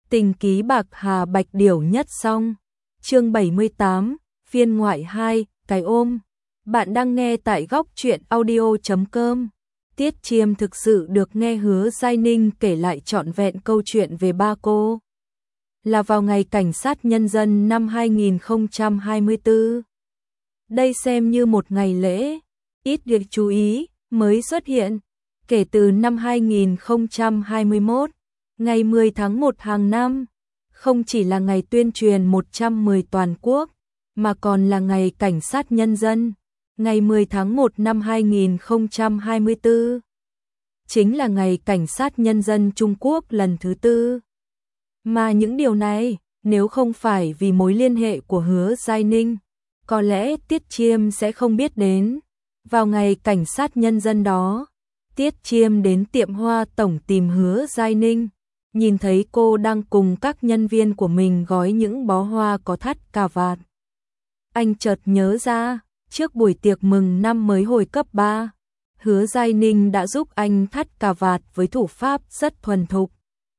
Tình ký bạc hà bạch điểu nhất song. Chương 78, phiên ngoại 2, cái ôm. Bạn đang nghe tại góc truyện audio.com. Tiết Chiêm thực sự được nghe Hứa Giai Ninh kể lại trọn vẹn câu chuyện về ba cô. Là vào ngày Cảnh sát Nhân dân năm 2024. Đây xem như một ngày lễ, ít được chú ý, mới xuất hiện. Kể từ năm 2021, ngày 10 tháng 1 hàng năm, không chỉ là ngày tuyên truyền 110 toàn quốc, mà còn là ngày Cảnh sát Nhân dân, ngày 10 tháng 1 năm 2024. Chính là ngày Cảnh sát Nhân dân Trung Quốc lần thứ 4. Mà những điều này, nếu không phải vì mối liên hệ của Hứa Giai Ninh, có lẽ Tiết Chiêm sẽ không biết đến. Vào ngày Cảnh sát Nhân dân đó, Tiết Chiêm đến tiệm hoa tổng tìm Hứa Giai Ninh, nhìn thấy cô đang cùng các nhân viên của mình gói những bó hoa có thắt cà vạt. Anh chợt nhớ ra, trước buổi tiệc mừng năm mới hồi cấp 3, Hứa Giai Ninh đã giúp anh thắt cà vạt với thủ pháp rất thuần thục.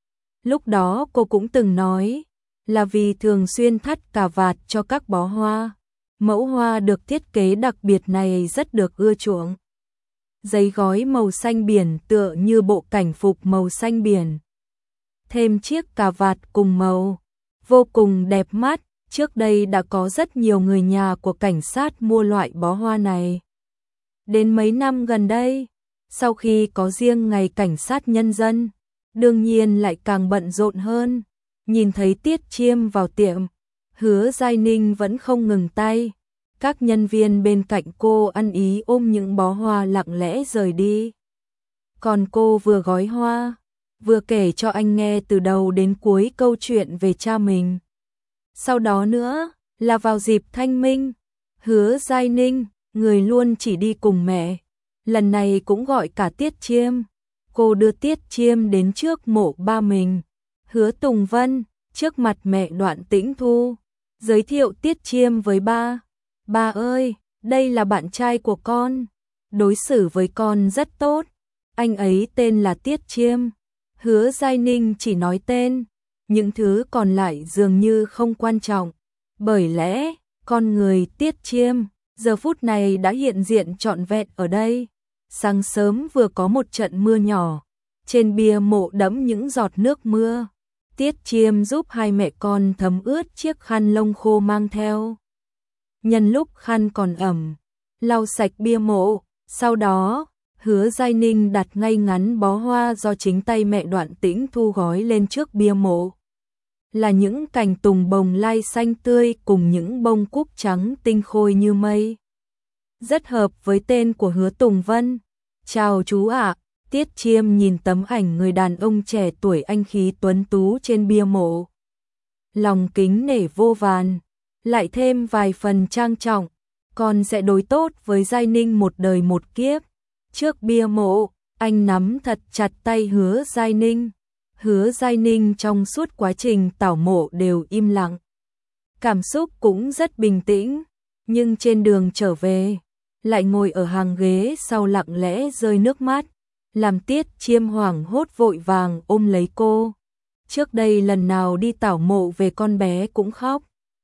Lúc đó cô cũng từng nói, là vì thường xuyên thắt cà vạt cho các bó hoa. Mẫu hoa được thiết kế đặc biệt này rất được ưa chuộng. Giấy gói màu xanh biển tựa như bộ cảnh phục màu xanh biển. Thêm chiếc cà vạt cùng màu, vô cùng đẹp mắt. Trước đây đã có rất nhiều người nhà của cảnh sát mua loại bó hoa này. Đến mấy năm gần đây, sau khi có riêng ngày Cảnh sát Nhân dân, đương nhiên lại càng bận rộn hơn. Nhìn thấy Tiết Chiêm vào tiệm, Hứa Giai Ninh vẫn không ngừng tay. Các nhân viên bên cạnh cô ăn ý ôm những bó hoa lặng lẽ rời đi. Còn cô vừa gói hoa, vừa kể cho anh nghe từ đầu đến cuối câu chuyện về cha mình. Sau đó nữa, là vào dịp Thanh Minh, Hứa Giai Ninh, người luôn chỉ đi cùng mẹ, lần này cũng gọi cả Tiết Chiêm. Cô đưa Tiết Chiêm đến trước mộ ba mình, Hứa Tùng Vân, trước mặt mẹ Đoạn Tĩnh Thu, giới thiệu Tiết Chiêm với ba. Ba ơi, đây là bạn trai của con, đối xử với con rất tốt, anh ấy tên là Tiết Chiêm. Hứa Giai Ninh chỉ nói tên, những thứ còn lại dường như không quan trọng, bởi lẽ con người Tiết Chiêm giờ phút này đã hiện diện trọn vẹn ở đây. Sáng sớm vừa có một trận mưa nhỏ, trên bia mộ đẫm những giọt nước mưa. Tiết Chiêm giúp hai mẹ con thấm ướt chiếc khăn lông khô mang theo. Nhân lúc khăn còn ẩm, lau sạch bia mộ, sau đó, Hứa Giai Ninh đặt ngay ngắn bó hoa do chính tay mẹ Đoạn Tĩnh Thu gói lên trước bia mộ. Là những cành tùng bồng lai xanh tươi cùng những bông cúc trắng tinh khôi như mây. Rất hợp với tên của Hứa Tùng Vân. Chào chú ạ. Tiết Chiêm nhìn tấm ảnh người đàn ông trẻ tuổi anh khí tuấn tú trên bia mộ. Lòng kính nể vô vàn, lại thêm vài phần trang trọng, con sẽ đối tốt với Giai Ninh một đời một kiếp. Trước bia mộ, anh nắm thật chặt tay Hứa Giai Ninh. Hứa Giai Ninh trong suốt quá trình tảo mộ đều im lặng. Cảm xúc cũng rất bình tĩnh, nhưng trên đường trở về, lại ngồi ở hàng ghế sau lặng lẽ rơi nước mắt, làm Tiết Chiêm hoảng hốt vội vàng ôm lấy cô. Trước đây lần nào đi tảo mộ về con bé cũng khóc.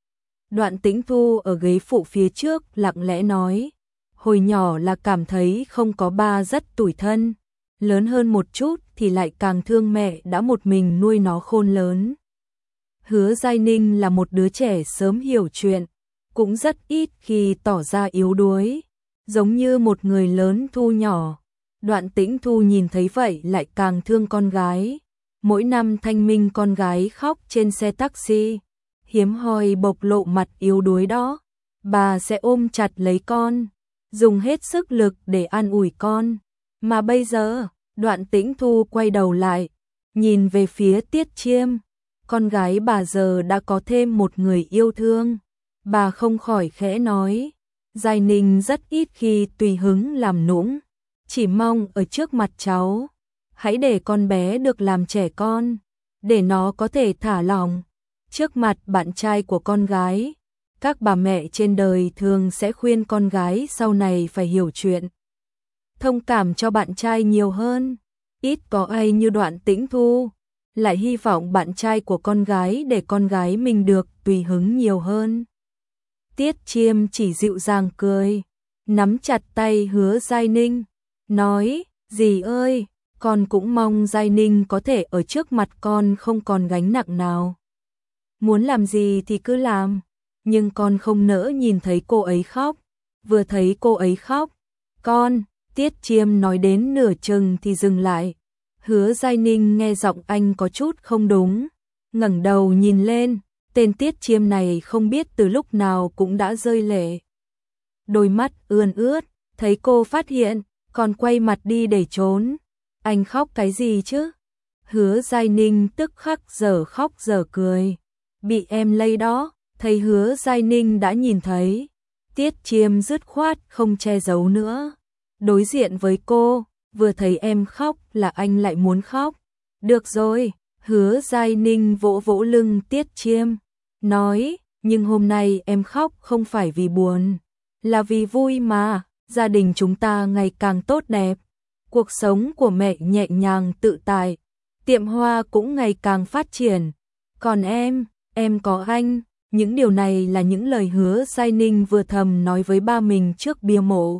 Đoạn Tĩnh Thu ở ghế phụ phía trước lặng lẽ nói, hồi nhỏ là cảm thấy không có ba rất tủi thân, lớn hơn một chút thì lại càng thương mẹ đã một mình nuôi nó khôn lớn. Hứa Giai Ninh là một đứa trẻ sớm hiểu chuyện, cũng rất ít khi tỏ ra yếu đuối, giống như một người lớn thu nhỏ. Đoạn Tĩnh Thu nhìn thấy vậy lại càng thương con gái. Mỗi năm Thanh Minh con gái khóc trên xe taxi, hiếm hoi bộc lộ mặt yếu đuối đó, bà sẽ ôm chặt lấy con, dùng hết sức lực để an ủi con. Mà bây giờ, Đoạn Tĩnh Thu quay đầu lại, nhìn về phía Tiết Chiêm, con gái bà giờ đã có thêm một người yêu thương. Bà không khỏi khẽ nói, Giai Ninh rất ít khi tùy hứng làm nũng, chỉ mong ở trước mặt cháu, hãy để con bé được làm trẻ con, để nó có thể thả lỏng. Trước mặt bạn trai của con gái, các bà mẹ trên đời thường sẽ khuyên con gái sau này phải hiểu chuyện, thông cảm cho bạn trai nhiều hơn. Ít có ai như Đoạn Tĩnh Thu, lại hy vọng bạn trai của con gái để con gái mình được tùy hứng nhiều hơn. Tiết Chiêm chỉ dịu dàng cười, nắm chặt tay Hứa Giai Ninh, nói, dì ơi, con cũng mong Giai Ninh có thể ở trước mặt con không còn gánh nặng nào. Muốn làm gì thì cứ làm, nhưng con không nỡ nhìn thấy cô ấy khóc. Vừa thấy cô ấy khóc, Tiết Chiêm nói đến nửa chừng thì dừng lại. Hứa Giai Ninh nghe giọng anh có chút không đúng, ngẩng đầu nhìn lên, tên Tiết Chiêm này không biết từ lúc nào cũng đã rơi lệ. Đôi mắt ươn ướt, thấy cô phát hiện, còn quay mặt đi để trốn. Anh khóc cái gì chứ? Hứa Giai Ninh tức khắc giờ khóc giờ cười. Bị em lây đó, thấy Hứa Giai Ninh đã nhìn thấy. Tiết Chiêm dứt khoát không che giấu nữa. Đối diện với cô, vừa thấy em khóc là anh lại muốn khóc. Được rồi, Hứa Giai Ninh vỗ vỗ lưng Tiết Chiêm, nói, nhưng hôm nay em khóc không phải vì buồn, là vì vui mà, gia đình chúng ta ngày càng tốt đẹp. Cuộc sống của mẹ nhẹ nhàng tự tại, tiệm hoa cũng ngày càng phát triển. Còn em có anh, những điều này là những lời Hứa Giai Ninh vừa thầm nói với ba mình trước bia mộ.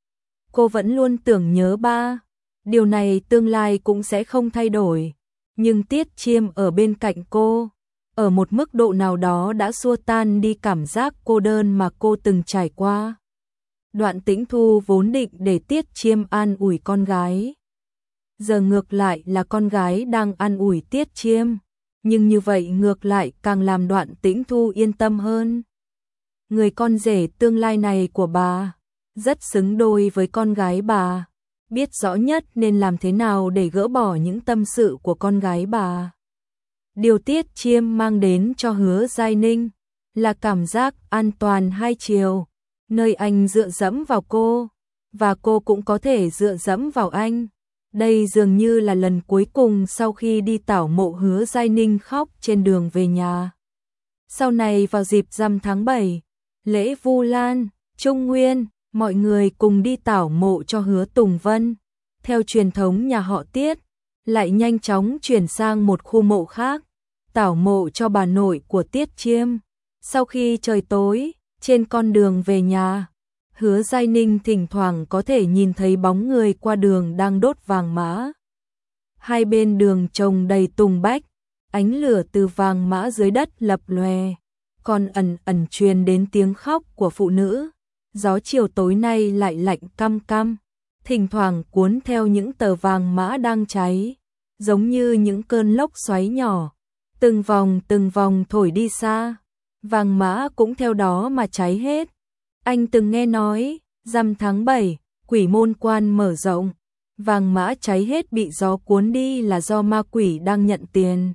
Cô vẫn luôn tưởng nhớ ba, điều này tương lai cũng sẽ không thay đổi. Nhưng Tiết Chiêm ở bên cạnh cô, ở một mức độ nào đó đã xua tan đi cảm giác cô đơn mà cô từng trải qua. Đoạn Tĩnh Thu vốn định để Tiết Chiêm an ủi con gái. Giờ ngược lại là con gái đang an ủi Tiết Chiêm. Nhưng như vậy ngược lại càng làm Đoạn Tĩnh Thu yên tâm hơn. Người con rể tương lai này của bà, rất xứng đôi với con gái bà. Biết rõ nhất nên làm thế nào để gỡ bỏ những tâm sự của con gái bà. Điều Tiết Chiêm mang đến cho Hứa Giai Ninh là cảm giác an toàn hai chiều, nơi anh dựa dẫm vào cô, và cô cũng có thể dựa dẫm vào anh. Đây dường như là lần cuối cùng sau khi đi tảo mộ Hứa Giai Ninh khóc trên đường về nhà. Sau này vào dịp rằm tháng 7, lễ Vu Lan, Trung Nguyên, mọi người cùng đi tảo mộ cho Hứa Tùng Vân. Theo truyền thống nhà họ Tiết, lại nhanh chóng chuyển sang một khu mộ khác, tảo mộ cho bà nội của Tiết Chiêm. Sau khi trời tối, trên con đường về nhà, Hứa Giai Ninh thỉnh thoảng có thể nhìn thấy bóng người qua đường đang đốt vàng mã. Hai bên đường trồng đầy tùng bách, ánh lửa từ vàng mã dưới đất lập lòe, còn ẩn ẩn truyền đến tiếng khóc của phụ nữ. Gió chiều tối nay lại lạnh căm căm, thỉnh thoảng cuốn theo những tờ vàng mã đang cháy, giống như những cơn lốc xoáy nhỏ, từng vòng thổi đi xa. Vàng mã cũng theo đó mà cháy hết. Anh từng nghe nói, rằm tháng 7, quỷ môn quan mở rộng, vàng mã cháy hết bị gió cuốn đi là do ma quỷ đang nhận tiền.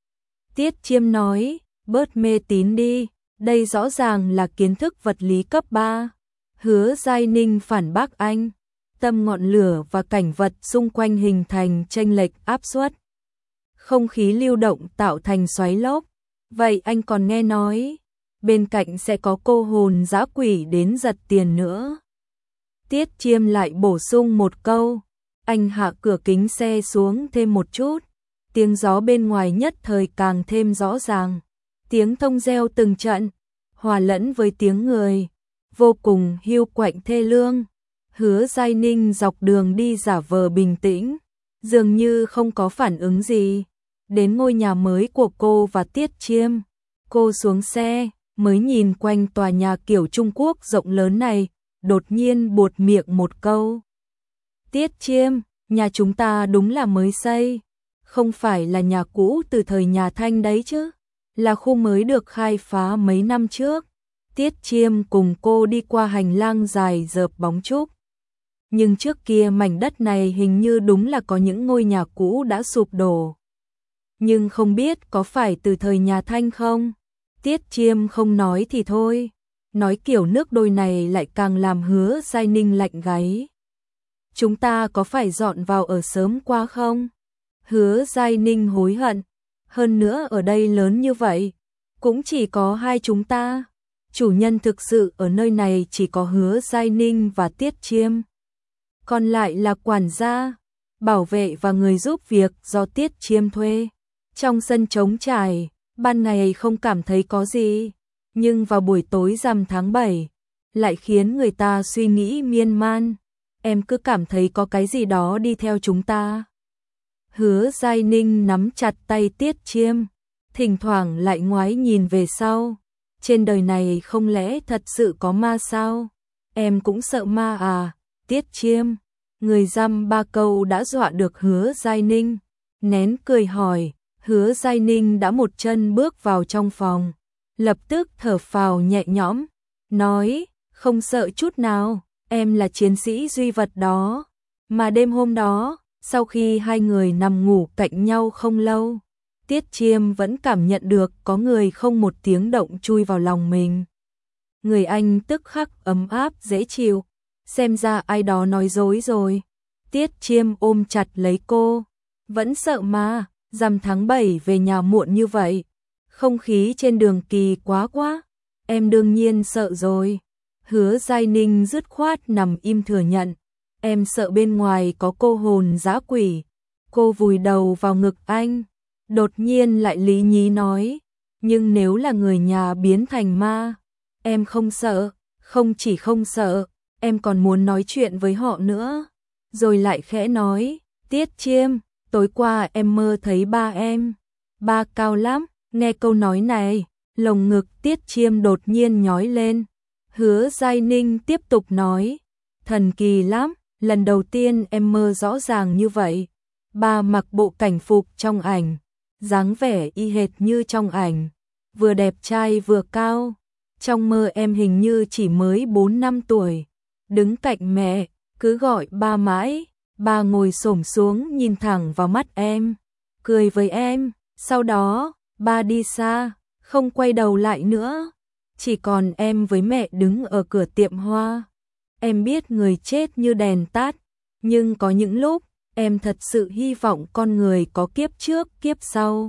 Tiết Chiêm nói, bớt mê tín đi, đây rõ ràng là kiến thức vật lý cấp 3. Hứa Giai Ninh phản bác anh, tâm ngọn lửa và cảnh vật xung quanh hình thành chênh lệch áp suất. Không khí lưu động tạo thành xoáy lốc. Vậy anh còn nghe nói, bên cạnh sẽ có cô hồn dã quỷ đến giật tiền nữa. Tiết Chiêm lại bổ sung một câu, anh hạ cửa kính xe xuống thêm một chút. Tiếng gió bên ngoài nhất thời càng thêm rõ ràng. Tiếng thông reo từng trận, hòa lẫn với tiếng người, vô cùng hiu quạnh thê lương. Hứa Giai Ninh dọc đường đi giả vờ bình tĩnh, dường như không có phản ứng gì. Đến ngôi nhà mới của cô và Tiết Chiêm, cô xuống xe, mới nhìn quanh tòa nhà kiểu Trung Quốc rộng lớn này, đột nhiên buột miệng một câu. Tiết Chiêm, nhà chúng ta đúng là mới xây, không phải là nhà cũ từ thời nhà Thanh đấy chứ, là khu mới được khai phá mấy năm trước. Tiết Chiêm cùng cô đi qua hành lang dài rợp bóng trúc. Nhưng trước kia mảnh đất này hình như đúng là có những ngôi nhà cũ đã sụp đổ. Nhưng không biết có phải từ thời nhà Thanh không? Tiết Chiêm không nói thì thôi, nói kiểu nước đôi này lại càng làm Hứa Giai Ninh lạnh gáy. Chúng ta có phải dọn vào ở sớm quá không? Hứa Giai Ninh hối hận, hơn nữa ở đây lớn như vậy, cũng chỉ có hai chúng ta. Chủ nhân thực sự ở nơi này chỉ có Hứa Giai Ninh và Tiết Chiêm. Còn lại là quản gia, bảo vệ và người giúp việc do Tiết Chiêm thuê. Trong sân trống trải, ban ngày không cảm thấy có gì, nhưng vào buổi tối rằm tháng 7, lại khiến người ta suy nghĩ miên man. Em cứ cảm thấy có cái gì đó đi theo chúng ta. Hứa Giai Ninh nắm chặt tay Tiết Chiêm, thỉnh thoảng lại ngoái nhìn về sau. Trên đời này không lẽ thật sự có ma sao? Em cũng sợ ma à? Tiết Chiêm, người dăm ba câu đã dọa được Hứa Giai Ninh, nén cười hỏi. Hứa Giai Ninh đã một chân bước vào trong phòng, lập tức thở phào nhẹ nhõm, nói, không sợ chút nào, em là chiến sĩ duy vật đó. Mà đêm hôm đó, sau khi hai người nằm ngủ cạnh nhau không lâu, Tiết Chiêm vẫn cảm nhận được có người không một tiếng động chui vào lòng mình. Người anh tức khắc ấm áp dễ chịu, xem ra ai đó nói dối rồi. Tiết Chiêm ôm chặt lấy cô, vẫn sợ mà, rằm tháng 7 về nhà muộn như vậy, không khí trên đường kỳ quá, em đương nhiên sợ rồi. Hứa Giai Ninh dứt khoát nằm im thừa nhận, em sợ bên ngoài có cô hồn dã quỷ. Cô vùi đầu vào ngực anh, đột nhiên lại lý nhí nói, nhưng nếu là người nhà biến thành ma, em không sợ, không chỉ không sợ, em còn muốn nói chuyện với họ nữa. Rồi lại khẽ nói, Tiết Chiêm, tối qua em mơ thấy ba em. Ba cao lắm. Nghe câu nói này, lồng ngực Tiết Chiêm đột nhiên nhói lên. Hứa Giai Ninh tiếp tục nói, thần kỳ lắm, lần đầu tiên em mơ rõ ràng như vậy. Ba mặc bộ cảnh phục trong ảnh, dáng vẻ y hệt như trong ảnh, vừa đẹp trai vừa cao. Trong mơ em hình như chỉ mới 4 năm tuổi, đứng cạnh mẹ, cứ gọi ba mãi. Ba ngồi xổm xuống nhìn thẳng vào mắt em, cười với em, sau đó, ba đi xa, không quay đầu lại nữa. Chỉ còn em với mẹ đứng ở cửa tiệm hoa. Em biết người chết như đèn tắt, nhưng có những lúc, em thật sự hy vọng con người có kiếp trước, kiếp sau.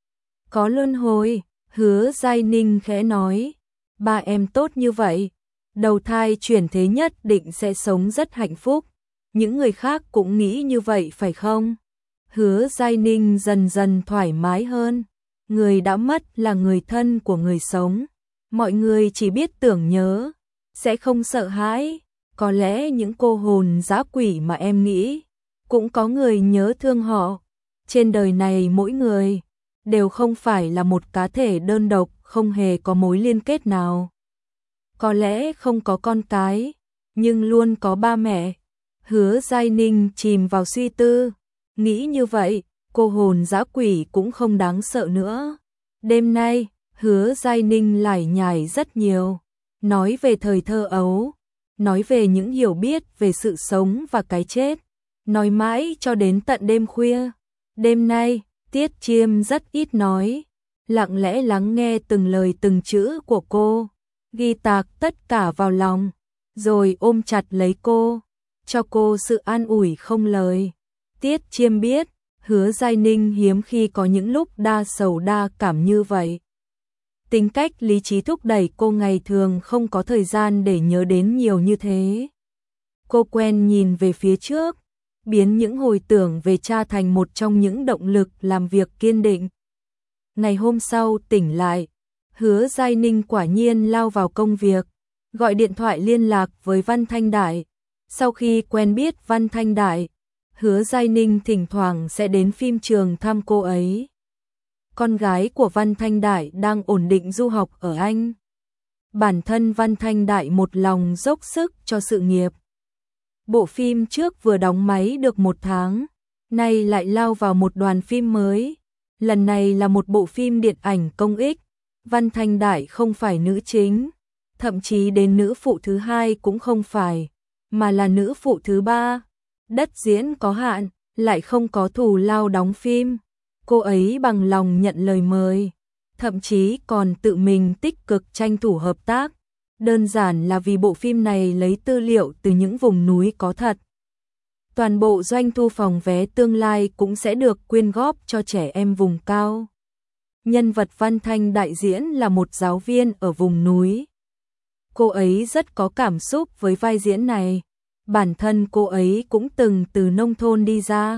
Có luân hồi. Hứa Giai Ninh khẽ nói, ba em tốt như vậy, đầu thai chuyển thế nhất định sẽ sống rất hạnh phúc. Những người khác cũng nghĩ như vậy phải không? Hứa Giai Ninh dần dần thoải mái hơn. Người đã mất là người thân của người sống. Mọi người chỉ biết tưởng nhớ, sẽ không sợ hãi. Có lẽ những cô hồn dã quỷ mà em nghĩ, cũng có người nhớ thương họ. Trên đời này mỗi người đều không phải là một cá thể đơn độc, không hề có mối liên kết nào. Có lẽ không có con cái, nhưng luôn có ba mẹ. Hứa Giai Ninh chìm vào suy tư, nghĩ như vậy, cô hồn dã quỷ cũng không đáng sợ nữa. Đêm nay, Hứa Giai Ninh lải nhải rất nhiều, nói về thời thơ ấu, nói về những hiểu biết về sự sống và cái chết, nói mãi cho đến tận đêm khuya. Đêm nay, Tiết Chiêm rất ít nói, lặng lẽ lắng nghe từng lời từng chữ của cô, ghi tạc tất cả vào lòng, rồi ôm chặt lấy cô, cho cô sự an ủi không lời. Tiết Chiêm biết, Hứa Giai Ninh hiếm khi có những lúc đa sầu đa cảm như vậy. Tính cách lý trí thúc đẩy cô ngày thường không có thời gian để nhớ đến nhiều như thế. Cô quen nhìn về phía trước, biến những hồi tưởng về cha thành một trong những động lực làm việc kiên định. Ngày hôm sau tỉnh lại, Hứa Giai Ninh quả nhiên lao vào công việc, gọi điện thoại liên lạc với Văn Thanh Đại. Sau khi quen biết Văn Thanh Đại, Hứa Giai Ninh thỉnh thoảng sẽ đến phim trường thăm cô ấy. Con gái của Văn Thanh Đại đang ổn định du học ở Anh. Bản thân Văn Thanh Đại một lòng dốc sức cho sự nghiệp. Bộ phim trước vừa đóng máy được 1 tháng, nay lại lao vào một đoàn phim mới. Lần này là một bộ phim điện ảnh công ích. Văn Thanh Đại không phải nữ chính, thậm chí đến nữ phụ thứ 2 cũng không phải, mà là nữ phụ thứ 3. Đất diễn có hạn, lại không có thù lao đóng phim. Cô ấy bằng lòng nhận lời mời, thậm chí còn tự mình tích cực tranh thủ hợp tác. Đơn giản là vì bộ phim này lấy tư liệu từ những vùng núi có thật. Toàn bộ doanh thu phòng vé tương lai cũng sẽ được quyên góp cho trẻ em vùng cao. Nhân vật Văn Thanh Đại diễn là một giáo viên ở vùng núi. Cô ấy rất có cảm xúc với vai diễn này. Bản thân cô ấy cũng từng từ nông thôn đi ra,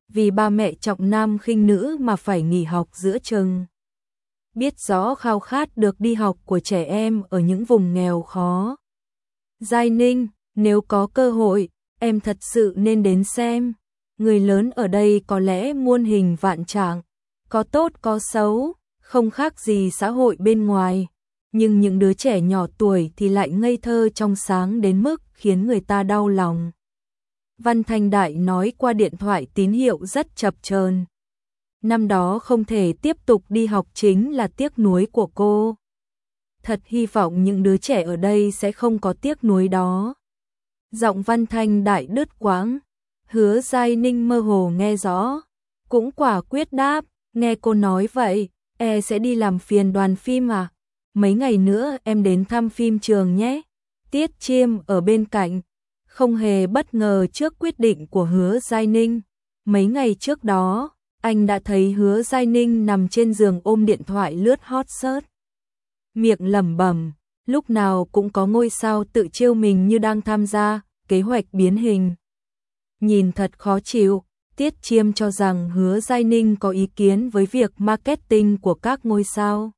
vì ba mẹ trọng nam khinh nữ mà phải nghỉ học giữa chừng. Biết rõ khao khát được đi học của trẻ em ở những vùng nghèo khó. Giai Ninh, nếu có cơ hội, em thật sự nên đến xem. Người lớn ở đây có lẽ muôn hình vạn trạng, có tốt có xấu, không khác gì xã hội bên ngoài. Nhưng những đứa trẻ nhỏ tuổi thì lại ngây thơ trong sáng đến mức khiến người ta đau lòng. Văn Thanh Đại nói qua điện thoại tín hiệu rất chập chờn. Năm đó không thể tiếp tục đi học chính là tiếc nuối của cô. Thật hy vọng những đứa trẻ ở đây sẽ không có tiếc nuối đó. Giọng Văn Thanh Đại đứt quãng. Hứa Giai Ninh mơ hồ nghe rõ, cũng quả quyết đáp, nghe cô nói vậy, sẽ đi làm phiền đoàn phim à? Mấy ngày nữa em đến thăm phim trường nhé. Tiết Chiêm ở bên cạnh, không hề bất ngờ trước quyết định của Hứa Giai Ninh. Mấy ngày trước đó, anh đã thấy Hứa Giai Ninh nằm trên giường ôm điện thoại lướt hot search. Miệng lẩm bẩm, lúc nào cũng có ngôi sao tự trêu mình như đang tham gia kế hoạch biến hình. Nhìn thật khó chịu, Tiết Chiêm cho rằng Hứa Giai Ninh có ý kiến với việc marketing của các ngôi sao.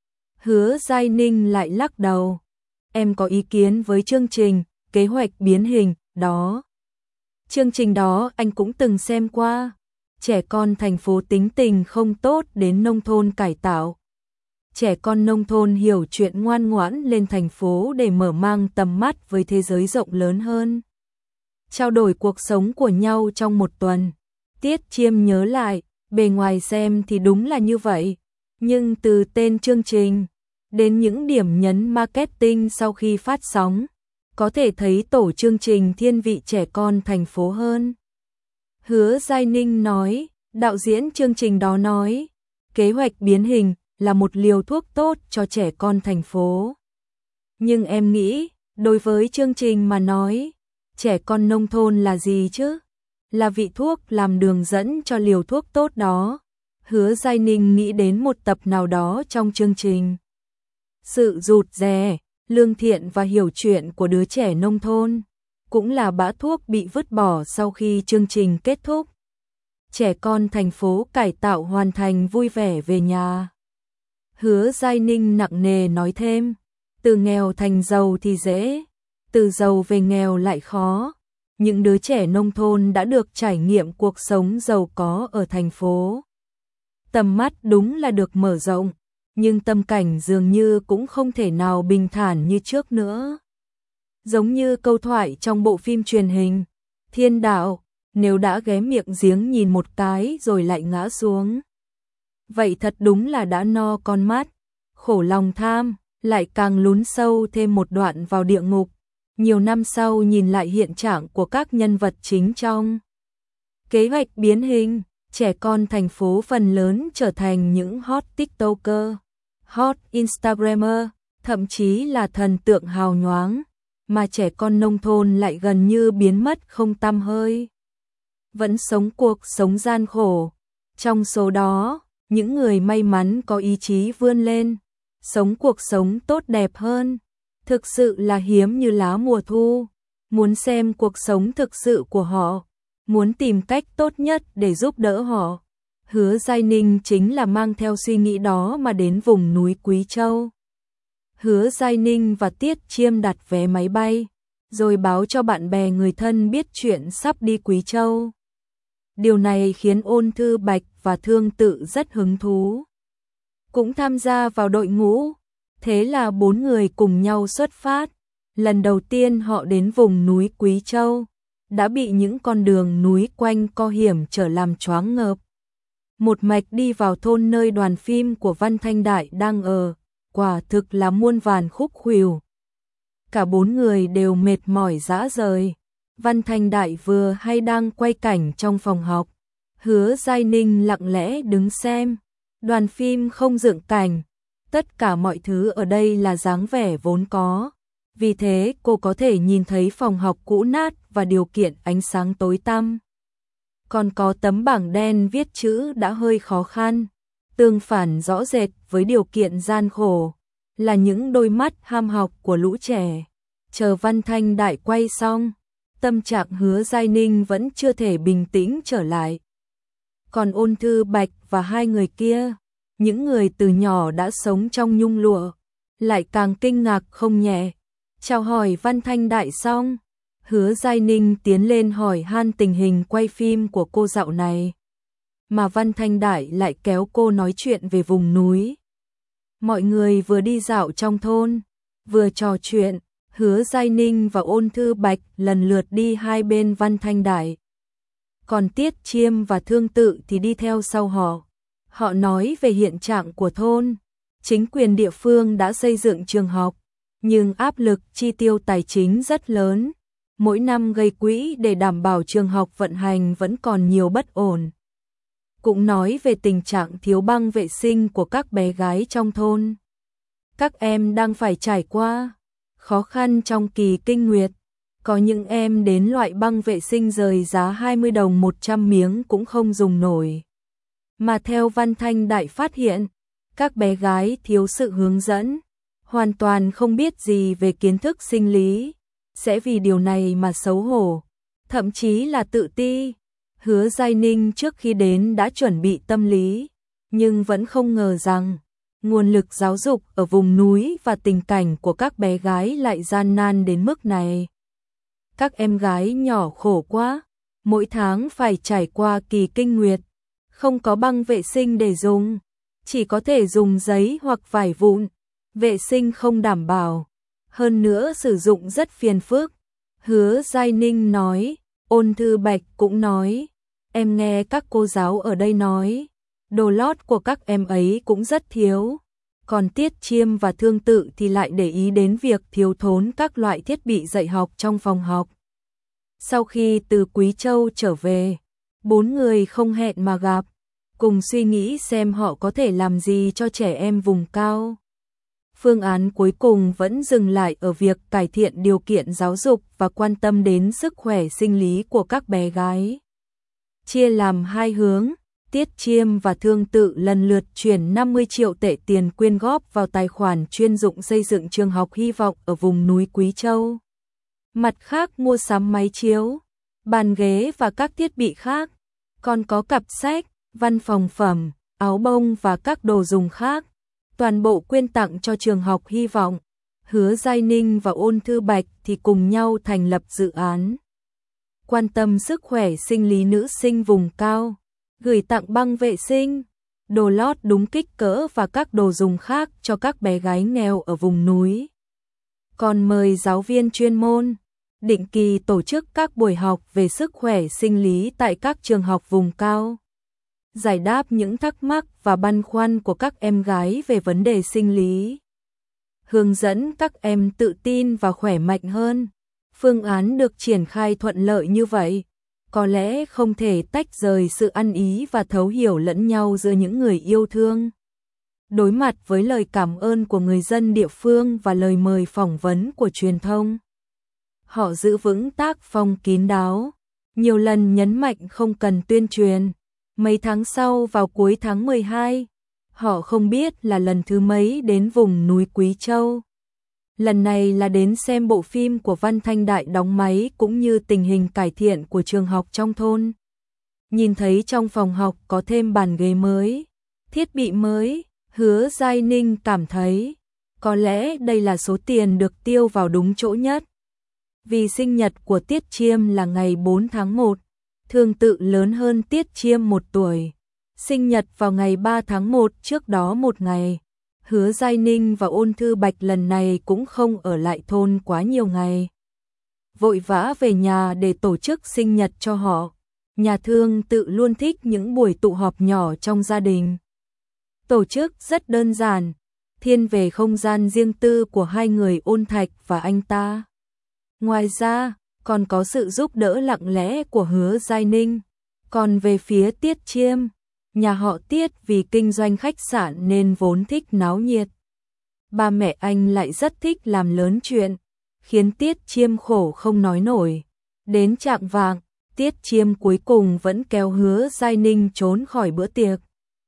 Hứa Giai Ninh lại lắc đầu. Em có ý kiến với chương trình, kế hoạch biến hình, đó. Chương trình đó anh cũng từng xem qua. Trẻ con thành phố tính tình không tốt đến nông thôn cải tạo. Trẻ con nông thôn hiểu chuyện ngoan ngoãn lên thành phố để mở mang tầm mắt với thế giới rộng lớn hơn. Trao đổi cuộc sống của nhau trong một tuần. Tiết Chiêm nhớ lại, bề ngoài xem thì đúng là như vậy. Nhưng từ tên chương trình, đến những điểm nhấn marketing sau khi phát sóng, có thể thấy tổ chương trình thiên vị trẻ con thành phố hơn. Hứa Giai Ninh nói, đạo diễn chương trình đó nói, kế hoạch biến hình là một liều thuốc tốt cho trẻ con thành phố. Nhưng em nghĩ, đối với chương trình mà nói, trẻ con nông thôn là gì chứ? Là vị thuốc làm đường dẫn cho liều thuốc tốt đó. Hứa Giai Ninh nghĩ đến một tập nào đó trong chương trình. Sự rụt rè, lương thiện và hiểu chuyện của đứa trẻ nông thôn cũng là bã thuốc bị vứt bỏ sau khi chương trình kết thúc. Trẻ con thành phố cải tạo hoàn thành vui vẻ về nhà. Hứa Giai Ninh nặng nề nói thêm, từ nghèo thành giàu thì dễ, từ giàu về nghèo lại khó. Những đứa trẻ nông thôn đã được trải nghiệm cuộc sống giàu có ở thành phố. Tầm mắt đúng là được mở rộng, nhưng tâm cảnh dường như cũng không thể nào bình thản như trước nữa. Giống như câu thoại trong bộ phim truyền hình, Thiên Đạo, nếu đã ghé miệng giếng nhìn một cái rồi lại ngã xuống. Vậy thật đúng là đã no con mắt, khổ lòng tham, lại càng lún sâu thêm một đoạn vào địa ngục. Nhiều năm sau nhìn lại hiện trạng của các nhân vật chính trong kế hoạch biến hình, trẻ con thành phố phần lớn trở thành những hot TikToker, hot Instagrammer, thậm chí là thần tượng hào nhoáng, mà trẻ con nông thôn lại gần như biến mất không tăm hơi. Vẫn sống cuộc sống gian khổ. Trong số đó, những người may mắn có ý chí vươn lên, sống cuộc sống tốt đẹp hơn, thực sự là hiếm như lá mùa thu. Muốn xem cuộc sống thực sự của họ, muốn tìm cách tốt nhất để giúp đỡ họ, Hứa Giai Ninh chính là mang theo suy nghĩ đó mà đến vùng núi Quý Châu. Hứa Giai Ninh và Tiết Chiêm đặt vé máy bay, rồi báo cho bạn bè người thân biết chuyện sắp đi Quý Châu. Điều này khiến Ôn Thư Bạch và Thương Tự rất hứng thú, cũng tham gia vào đội ngũ. Thế là 4 người cùng nhau xuất phát. Lần đầu tiên họ đến vùng núi Quý Châu, đã bị những con đường núi quanh co hiểm trở làm choáng ngợp. Một mạch đi vào thôn nơi đoàn phim của Văn Thanh Đại đang ở, quả thực là muôn vàn khúc khuỷu. Cả 4 người đều mệt mỏi rã rời. Văn Thanh Đại vừa hay đang quay cảnh trong phòng học. Hứa Giai Ninh lặng lẽ đứng xem. Đoàn phim không dựng cảnh. Tất cả mọi thứ ở đây là dáng vẻ vốn có. Vì thế cô có thể nhìn thấy phòng học cũ nát và điều kiện ánh sáng tối tăm. Còn có tấm bảng đen viết chữ đã hơi khó khăn. Tương phản rõ rệt với điều kiện gian khổ là những đôi mắt ham học của lũ trẻ. Chờ Văn Thanh Đại quay xong, tâm trạng Hứa Giai Ninh vẫn chưa thể bình tĩnh trở lại. Còn Ôn Thư Bạch và hai người kia, những người từ nhỏ đã sống trong nhung lụa, lại càng kinh ngạc không nhẹ. Chào hỏi Văn Thanh Đại xong, Hứa Giai Ninh tiến lên hỏi han tình hình quay phim của cô dạo này. Mà Văn Thanh Đại lại kéo cô nói chuyện về vùng núi. Mọi người vừa đi dạo trong thôn, vừa trò chuyện, Hứa Giai Ninh và Ôn Thư Bạch lần lượt đi hai bên Văn Thanh Đại. Còn Tiết Chiêm và Thương Tự thì đi theo sau họ. Họ nói về hiện trạng của thôn. Chính quyền địa phương đã xây dựng trường học, nhưng áp lực chi tiêu tài chính rất lớn. Mỗi năm gây quỹ để đảm bảo trường học vận hành vẫn còn nhiều bất ổn. Cũng nói về tình trạng thiếu băng vệ sinh của các bé gái trong thôn. Các em đang phải trải qua khó khăn trong kỳ kinh nguyệt. Có những em đến loại băng vệ sinh rời giá 20 đồng 100 miếng cũng không dùng nổi. Mà theo Văn Thanh Đại phát hiện, các bé gái thiếu sự hướng dẫn, hoàn toàn không biết gì về kiến thức sinh lý, sẽ vì điều này mà xấu hổ, thậm chí là tự ti. Hứa Giai Ninh trước khi đến đã chuẩn bị tâm lý, nhưng vẫn không ngờ rằng nguồn lực giáo dục ở vùng núi và tình cảnh của các bé gái lại gian nan đến mức này. Các em gái nhỏ khổ quá, mỗi tháng phải trải qua kỳ kinh nguyệt, không có băng vệ sinh để dùng, chỉ có thể dùng giấy hoặc vải vụn, vệ sinh không đảm bảo, hơn nữa sử dụng rất phiền phức. Hứa Giai Ninh nói, Ôn Thư Bạch cũng nói, em nghe các cô giáo ở đây nói, đồ lót của các em ấy cũng rất thiếu. Còn Tiết Chiêm và Thương Tự thì lại để ý đến việc thiếu thốn các loại thiết bị dạy học trong phòng học. Sau khi từ Quý Châu trở về, bốn người không hẹn mà gặp, cùng suy nghĩ xem họ có thể làm gì cho trẻ em vùng cao. Phương án cuối cùng vẫn dừng lại ở việc cải thiện điều kiện giáo dục và quan tâm đến sức khỏe sinh lý của các bé gái. Chia làm hai hướng, Tiết Chiêm và Thương Tự lần lượt chuyển 50 triệu tệ tiền quyên góp vào tài khoản chuyên dụng xây dựng trường học hy vọng ở vùng núi Quý Châu. Mặt khác mua sắm máy chiếu, bàn ghế và các thiết bị khác, còn có cặp sách, văn phòng phẩm, áo bông và các đồ dùng khác. Toàn bộ quyên tặng cho trường học hy vọng. Hứa Giai Ninh và Ôn Thư Bạch thì cùng nhau thành lập dự án quan tâm sức khỏe sinh lý nữ sinh vùng cao, gửi tặng băng vệ sinh, đồ lót đúng kích cỡ và các đồ dùng khác cho các bé gái nghèo ở vùng núi. Còn mời giáo viên chuyên môn, định kỳ tổ chức các buổi học về sức khỏe sinh lý tại các trường học vùng cao, giải đáp những thắc mắc và băn khoăn của các em gái về vấn đề sinh lý, hướng dẫn các em tự tin và khỏe mạnh hơn. Phương án được triển khai thuận lợi như vậy, có lẽ không thể tách rời sự ăn ý và thấu hiểu lẫn nhau giữa những người yêu thương. Đối mặt với lời cảm ơn của người dân địa phương và lời mời phỏng vấn của truyền thông, họ giữ vững tác phong kín đáo, nhiều lần nhấn mạnh không cần tuyên truyền. Mấy tháng sau vào cuối tháng 12, họ không biết là lần thứ mấy đến vùng núi Quý Châu. Lần này là đến xem bộ phim của Văn Thanh Đại đóng máy cũng như tình hình cải thiện của trường học trong thôn. Nhìn thấy trong phòng học có thêm bàn ghế mới, thiết bị mới, Hứa Giai Ninh cảm thấy có lẽ đây là số tiền được tiêu vào đúng chỗ nhất. Vì sinh nhật của Tiết Chiêm là ngày 4 tháng 1, Thương Tự lớn hơn Tiết Chiêm 1 tuổi, sinh nhật vào ngày 3 tháng 1 trước đó một ngày. Hứa Giai Ninh và Ôn Thư Bạch lần này cũng không ở lại thôn quá nhiều ngày, vội vã về nhà để tổ chức sinh nhật cho họ. Nhà Thương Tự luôn thích những buổi tụ họp nhỏ trong gia đình. Tổ chức rất đơn giản, thiên về không gian riêng tư của hai người Ôn Thạch và anh ta. Ngoài ra, còn có sự giúp đỡ lặng lẽ của Hứa Giai Ninh. Còn về phía Tiết Chiêm, nhà họ Tiết vì kinh doanh khách sạn nên vốn thích náo nhiệt. Ba mẹ anh lại rất thích làm lớn chuyện, khiến Tiết Chiêm khổ không nói nổi. Đến chạng vạng, Tiết Chiêm cuối cùng vẫn kéo Hứa Giai Ninh trốn khỏi bữa tiệc.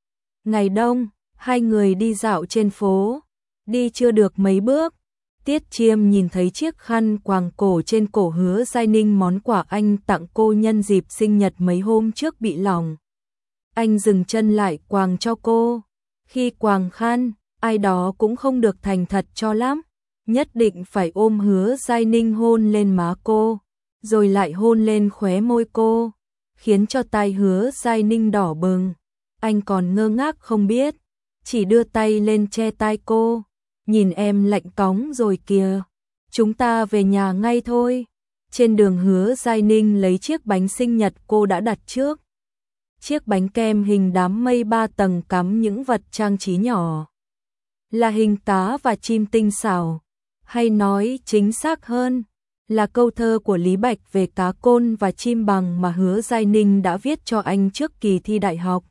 Ngày đông, hai người đi dạo trên phố, đi chưa được mấy bước, Tiết Chiêm nhìn thấy chiếc khăn quàng cổ trên cổ Hứa Giai Ninh, món quà anh tặng cô nhân dịp sinh nhật mấy hôm trước bị lỏng. Anh dừng chân lại quàng cho cô. Khi quàng khăn, ai đó cũng không được thành thật cho lắm. Nhất định phải ôm Hứa Giai Ninh hôn lên má cô, rồi lại hôn lên khóe môi cô, khiến cho tai Hứa Giai Ninh đỏ bừng. Anh còn ngơ ngác không biết, chỉ đưa tay lên che tai cô. Nhìn em lạnh cóng rồi kìa, chúng ta về nhà ngay thôi. Trên đường Hứa Giai Ninh lấy chiếc bánh sinh nhật cô đã đặt trước. Chiếc bánh kem hình đám mây 3 tầng cắm những vật trang trí nhỏ. Là hình cá và chim tinh xảo. Hay nói chính xác hơn, là câu thơ của Lý Bạch về cá côn và chim bằng mà Hứa Giai Ninh đã viết cho anh trước kỳ thi đại học.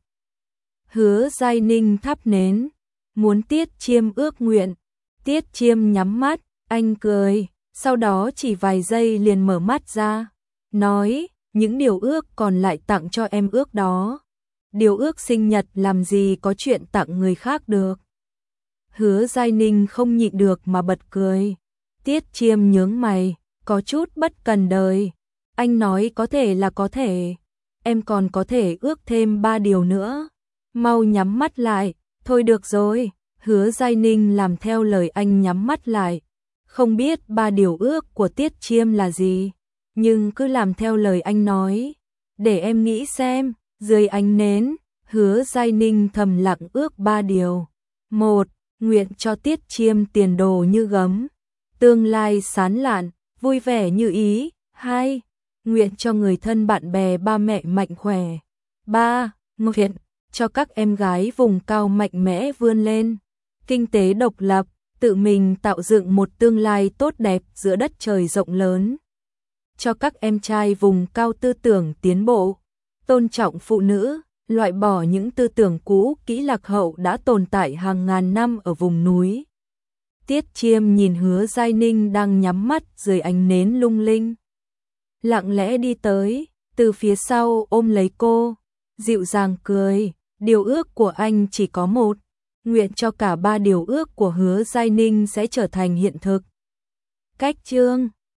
Hứa Giai Ninh thắp nến, muốn Tiết Chiêm ước nguyện. Tiết Chiêm nhắm mắt, anh cười, sau đó chỉ vài giây liền mở mắt ra, nói, những điều ước còn lại tặng cho em ước đó. Điều ước sinh nhật làm gì có chuyện tặng người khác được. Hứa Giai Ninh không nhịn được mà bật cười. Tiết Chiêm nhướng mày, có chút bất cần đời. Anh nói có thể là có thể. Em còn có thể ước thêm 3 điều nữa. Mau nhắm mắt lại. Thôi được rồi. Hứa Giai Ninh làm theo lời anh nhắm mắt lại. Không biết 3 điều ước của Tiết Chiêm là gì, nhưng cứ làm theo lời anh nói. Để em nghĩ xem. Dưới ánh nến, Hứa Giai Ninh thầm lặng ước 3 điều. 1. Nguyện cho Tiết Chiêm tiền đồ như gấm, tương lai sáng lạn, vui vẻ như ý. 2. Nguyện cho người thân bạn bè ba mẹ mạnh khỏe. 3. Nguyện cho các em gái vùng cao mạnh mẽ vươn lên, kinh tế độc lập, tự mình tạo dựng một tương lai tốt đẹp giữa đất trời rộng lớn. Cho các em trai vùng cao tư tưởng tiến bộ, tôn trọng phụ nữ, loại bỏ những tư tưởng cũ kỹ lạc hậu đã tồn tại hàng ngàn năm ở vùng núi. Tiết Chiêm nhìn Hứa Giai Ninh đang nhắm mắt dưới ánh nến lung linh, lặng lẽ đi tới, từ phía sau ôm lấy cô, dịu dàng cười. Điều ước của anh chỉ có một, nguyện cho cả 3 điều ước của Hứa Giai Ninh sẽ trở thành hiện thực. Cách chương